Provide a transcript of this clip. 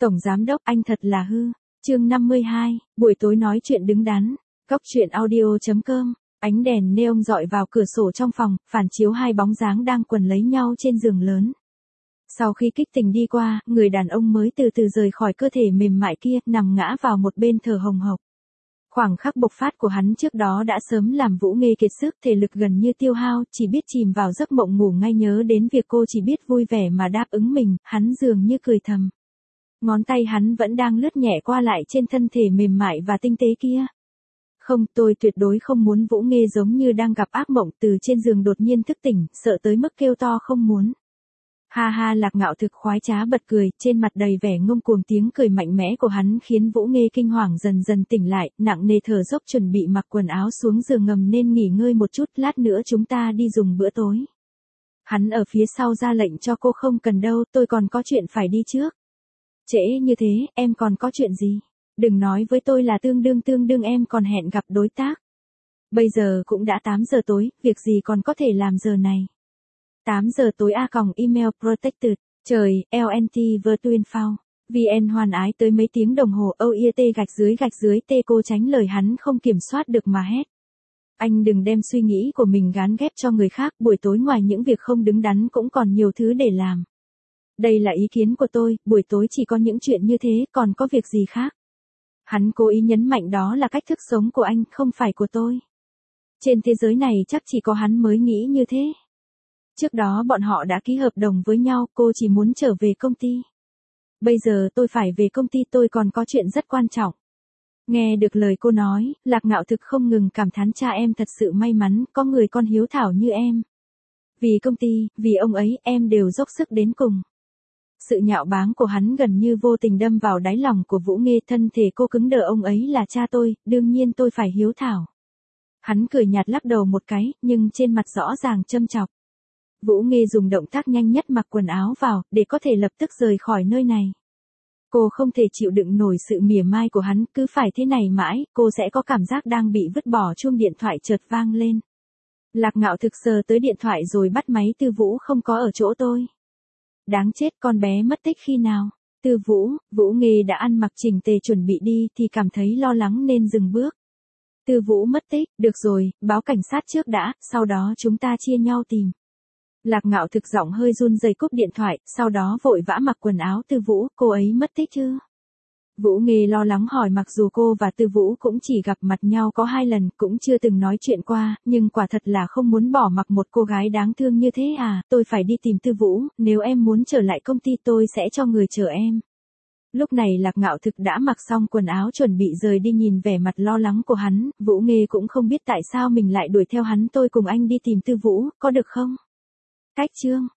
Tổng giám đốc anh thật là hư. Chương 52, buổi tối nói chuyện đứng đắn. Cóc truyện audio.com. Ánh đèn neon dọi vào cửa sổ trong phòng, phản chiếu hai bóng dáng đang quần lấy nhau trên giường lớn. Sau khi kích tình đi qua, người đàn ông mới từ từ rời khỏi cơ thể mềm mại kia, nằm ngã vào một bên thở hồng hộc. Khoảng khắc bộc phát của hắn trước đó đã sớm làm Vũ Nghê kiệt sức, thể lực gần như tiêu hao, chỉ biết chìm vào giấc mộng ngủ ngay, nhớ đến việc cô chỉ biết vui vẻ mà đáp ứng mình, hắn dường như cười thầm. Ngón tay hắn vẫn đang lướt nhẹ qua lại trên thân thể mềm mại và tinh tế kia. Không, tôi tuyệt đối không muốn Vũ Nghê giống như đang gặp ác mộng, từ trên giường đột nhiên thức tỉnh, sợ tới mức kêu to không muốn. Ha ha, Lạc Ngạo Thực khoái trá bật cười, trên mặt đầy vẻ ngông cuồng, tiếng cười mạnh mẽ của hắn khiến Vũ Nghê kinh hoàng dần dần tỉnh lại, nặng nề thở dốc chuẩn bị mặc quần áo xuống giường ngầm nên nghỉ ngơi một chút, lát nữa chúng ta đi dùng bữa tối. Hắn ở phía sau ra lệnh cho cô, không cần đâu, tôi còn có chuyện phải đi trước. Trễ như thế, em còn có chuyện gì? Đừng nói với tôi là tương đương em còn hẹn gặp đối tác. Bây giờ cũng đã 8 giờ tối, việc gì còn có thể làm giờ này? 8 giờ tối email protected, trời, LNT Virtual Phao, VN hoàn ái tới mấy tiếng đồng hồ, OIT gạch dưới T. Cô tránh lời hắn không kiểm soát được mà hét. Anh đừng đem suy nghĩ của mình gán ghép cho người khác, buổi tối ngoài những việc không đứng đắn cũng còn nhiều thứ để làm. Đây là ý kiến của tôi, buổi tối chỉ có những chuyện như thế, còn có việc gì khác? Hắn cố ý nhấn mạnh đó là cách thức sống của anh, không phải của tôi. Trên thế giới này chắc chỉ có hắn mới nghĩ như thế. Trước đó bọn họ đã ký hợp đồng với nhau, cô chỉ muốn trở về công ty. Bây giờ tôi phải về công ty, tôi còn có chuyện rất quan trọng. Nghe được lời cô nói, Lạc Ngạo Thực không ngừng cảm thán, cha em thật sự may mắn, có người con hiếu thảo như em. Vì công ty, vì ông ấy, em đều dốc sức đến cùng. Sự nhạo báng của hắn gần như vô tình đâm vào đáy lòng của Vũ Nghê, thân thể cô cứng đờ, ông ấy là cha tôi, đương nhiên tôi phải hiếu thảo. Hắn cười nhạt lắc đầu một cái, nhưng trên mặt rõ ràng châm chọc. Vũ Nghê dùng động tác nhanh nhất mặc quần áo vào, để có thể lập tức rời khỏi nơi này. Cô không thể chịu đựng nổi sự mỉa mai của hắn, cứ phải thế này mãi, cô sẽ có cảm giác đang bị vứt bỏ. Chuông điện thoại chợt vang lên. Lạc Ngạo Thực sờ tới điện thoại rồi bắt máy. Tư Vũ không có ở chỗ tôi. Đáng chết, con bé mất tích khi nào? Tư Vũ, Vũ Nghê đã ăn mặc chỉnh tề chuẩn bị đi thì cảm thấy lo lắng nên dừng bước. Tư Vũ mất tích, được rồi, báo cảnh sát trước đã, sau đó chúng ta chia nhau tìm. Lạc Ngạo Thực giọng hơi run rẩy cúp điện thoại, sau đó vội vã mặc quần áo. Tư Vũ, cô ấy mất tích chứ? Vũ Nghê lo lắng hỏi, mặc dù cô và Tư Vũ cũng chỉ gặp mặt nhau có 2 lần, cũng chưa từng nói chuyện qua, nhưng quả thật là không muốn bỏ mặc một cô gái đáng thương như thế à. Tôi phải đi tìm Tư Vũ, nếu em muốn trở lại công ty tôi sẽ cho người chờ em. Lúc này Lạc Ngạo Thực đã mặc xong quần áo chuẩn bị rời đi, nhìn vẻ mặt lo lắng của hắn, Vũ Nghê cũng không biết tại sao mình lại đuổi theo hắn. Tôi cùng anh đi tìm Tư Vũ, có được không? Cách chương